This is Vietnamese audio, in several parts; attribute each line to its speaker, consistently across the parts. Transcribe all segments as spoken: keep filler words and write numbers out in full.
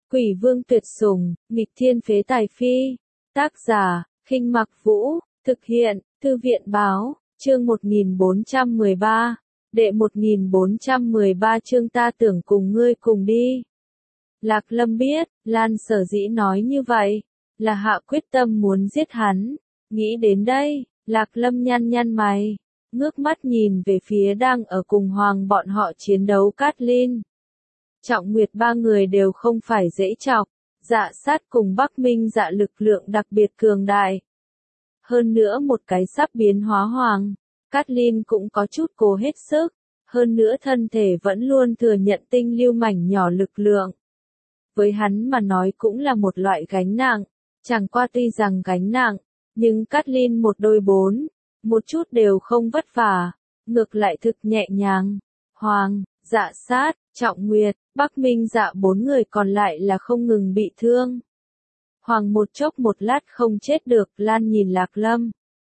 Speaker 1: Quỷ vương tuyệt sủng, nghịch thiên phế tài phi. Tác giả, Khinh Mặc Vũ, thực hiện, Thư viện báo, chương một nghìn bốn trăm mười ba, đệ một nghìn bốn trăm mười ba chương ta tưởng cùng ngươi cùng đi. Lạc Lâm biết, Lan sở dĩ nói như vậy, là hạ quyết tâm muốn giết hắn. Nghĩ đến đây, Lạc Lâm nhăn nhăn mày, ngước mắt nhìn về phía đang ở cùng Hoàng bọn họ chiến đấu Cát Linh. Trọng Nguyệt ba người đều không phải dễ chọc, Dạ Sát cùng Bắc Minh Dạ lực lượng đặc biệt cường đại. Hơn nữa một cái sắp biến hóa hoàng, Cát Linh cũng có chút cố hết sức, hơn nữa thân thể vẫn luôn thừa nhận tinh lưu mảnh nhỏ lực lượng. Với hắn mà nói cũng là một loại gánh nặng, chẳng qua tuy rằng gánh nặng, nhưng Cát Linh một đôi bốn, một chút đều không vất vả, ngược lại thực nhẹ nhàng. Hoàng, Dạ Sát, Trọng Nguyệt, Bắc Minh Dạ bốn người còn lại là không ngừng bị thương. Hoàng một chốc một lát không chết được, Lan nhìn Lạc Lâm.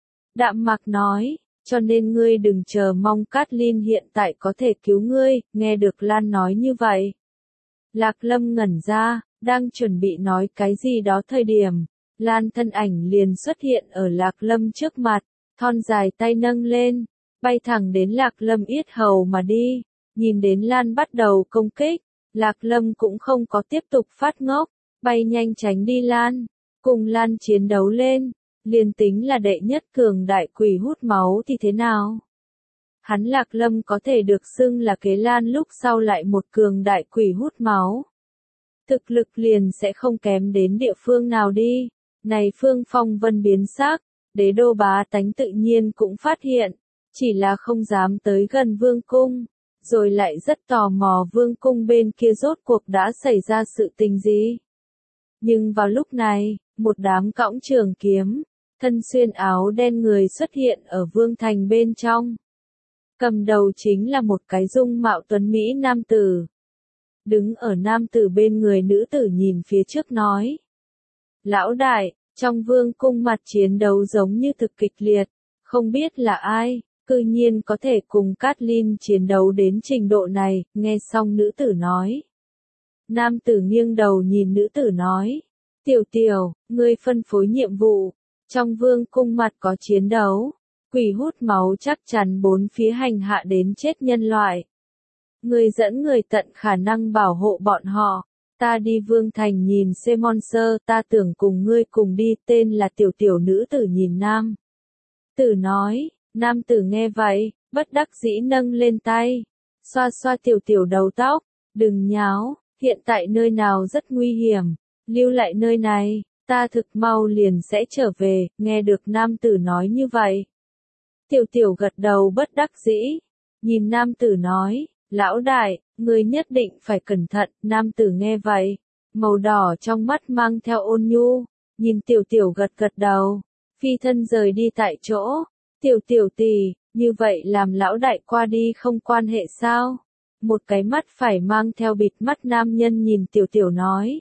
Speaker 1: Đạm Mạc nói, cho nên ngươi đừng chờ mong Cát Linh hiện tại có thể cứu ngươi, nghe được Lan nói như vậy. Lạc Lâm ngẩn ra, đang chuẩn bị nói cái gì đó thời điểm, Lan thân ảnh liền xuất hiện ở Lạc Lâm trước mặt, thon dài tay nâng lên, bay thẳng đến Lạc Lâm yết hầu mà đi. Nhìn đến Lan bắt đầu công kích, Lạc Lâm cũng không có tiếp tục phát ngốc, bay nhanh tránh đi Lan, cùng Lan chiến đấu lên, liền tính là đệ nhất cường đại quỷ hút máu thì thế nào? Hắn Lạc Lâm có thể được xưng là kế Lan lúc sau lại một cường đại quỷ hút máu. Thực lực liền sẽ không kém đến địa phương nào đi, này Phương Phong Vân biến sắc, Đế Đô bá tánh tự nhiên cũng phát hiện, chỉ là không dám tới gần Vương Cung. Rồi lại rất tò mò Vương Cung bên kia rốt cuộc đã xảy ra sự tình gì. Nhưng vào lúc này, một đám cõng trường kiếm, thân xuyên áo đen người xuất hiện ở Vương Thành bên trong. Cầm đầu chính là một cái dung mạo tuấn Mỹ nam tử. Đứng ở nam tử bên người nữ tử nhìn phía trước nói. Lão đại, trong Vương Cung mặt chiến đấu giống như thực kịch liệt, không biết là ai. Cư nhiên có thể cùng Cát Linh chiến đấu đến trình độ này, nghe xong nữ tử nói. Nam tử nghiêng đầu nhìn nữ tử nói. Tiểu tiểu, ngươi phân phối nhiệm vụ. Trong Vương Cung mặt có chiến đấu. Quỷ hút máu chắc chắn bốn phía hành hạ đến chết nhân loại. Ngươi dẫn người tận khả năng bảo hộ bọn họ. Ta đi Vương Thành nhìn Semon Sơ, ta tưởng cùng ngươi cùng đi, tên là tiểu tiểu nữ tử nhìn nam. Tử nói. Nam tử nghe vậy, bất đắc dĩ nâng lên tay, xoa xoa tiểu tiểu đầu tóc, đừng nháo, hiện tại nơi nào rất nguy hiểm, lưu lại nơi này, ta thực mau liền sẽ trở về, nghe được nam tử nói như vậy. Tiểu tiểu gật đầu bất đắc dĩ, nhìn nam tử nói, lão đại, ngươi nhất định phải cẩn thận, nam tử nghe vậy, màu đỏ trong mắt mang theo ôn nhu, nhìn tiểu tiểu gật gật đầu, phi thân rời đi tại chỗ. Tiểu tiểu tỷ, như vậy làm lão đại qua đi không quan hệ sao? Một cái mắt phải mang theo bịt mắt nam nhân nhìn tiểu tiểu nói.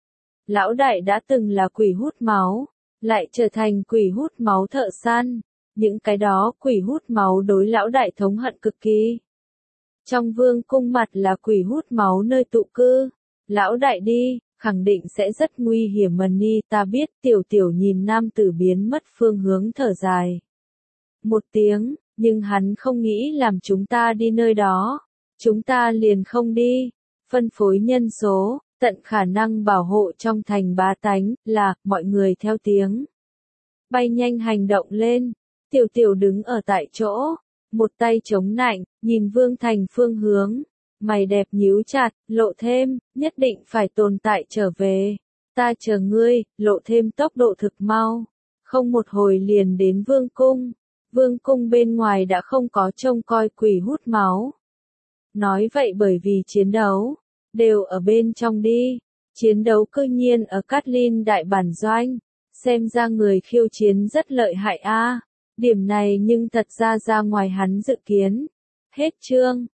Speaker 1: Lão đại đã từng là quỷ hút máu, lại trở thành quỷ hút máu thợ săn. Những cái đó quỷ hút máu đối lão đại thống hận cực kỳ. Trong Vương Cung mặt là quỷ hút máu nơi tụ cư. Lão đại đi, khẳng định sẽ rất nguy hiểm mần ni, ta biết. Tiểu tiểu nhìn nam tử biến mất phương hướng thở dài. Một tiếng, nhưng hắn không nghĩ làm chúng ta đi nơi đó. Chúng ta liền không đi. Phân phối nhân số, tận khả năng bảo hộ trong thành bá tánh, là, mọi người theo tiếng. Bay nhanh hành động lên. Tiểu tiểu đứng ở tại chỗ. Một tay chống nạnh, nhìn Vương Thành phương hướng. Mày đẹp nhíu chặt, lộ thêm, nhất định phải tồn tại trở về. Ta chờ ngươi, lộ thêm tốc độ thực mau. Không một hồi liền đến Vương Cung. Vương Cung bên ngoài đã không có trông coi quỷ hút máu. Nói vậy bởi vì chiến đấu, đều ở bên trong đi. Chiến đấu cư nhiên ở Cát Linh đại bản doanh. Xem ra người khiêu chiến rất lợi hại a. Điểm này nhưng thật ra ra ngoài hắn dự kiến. Hết chương.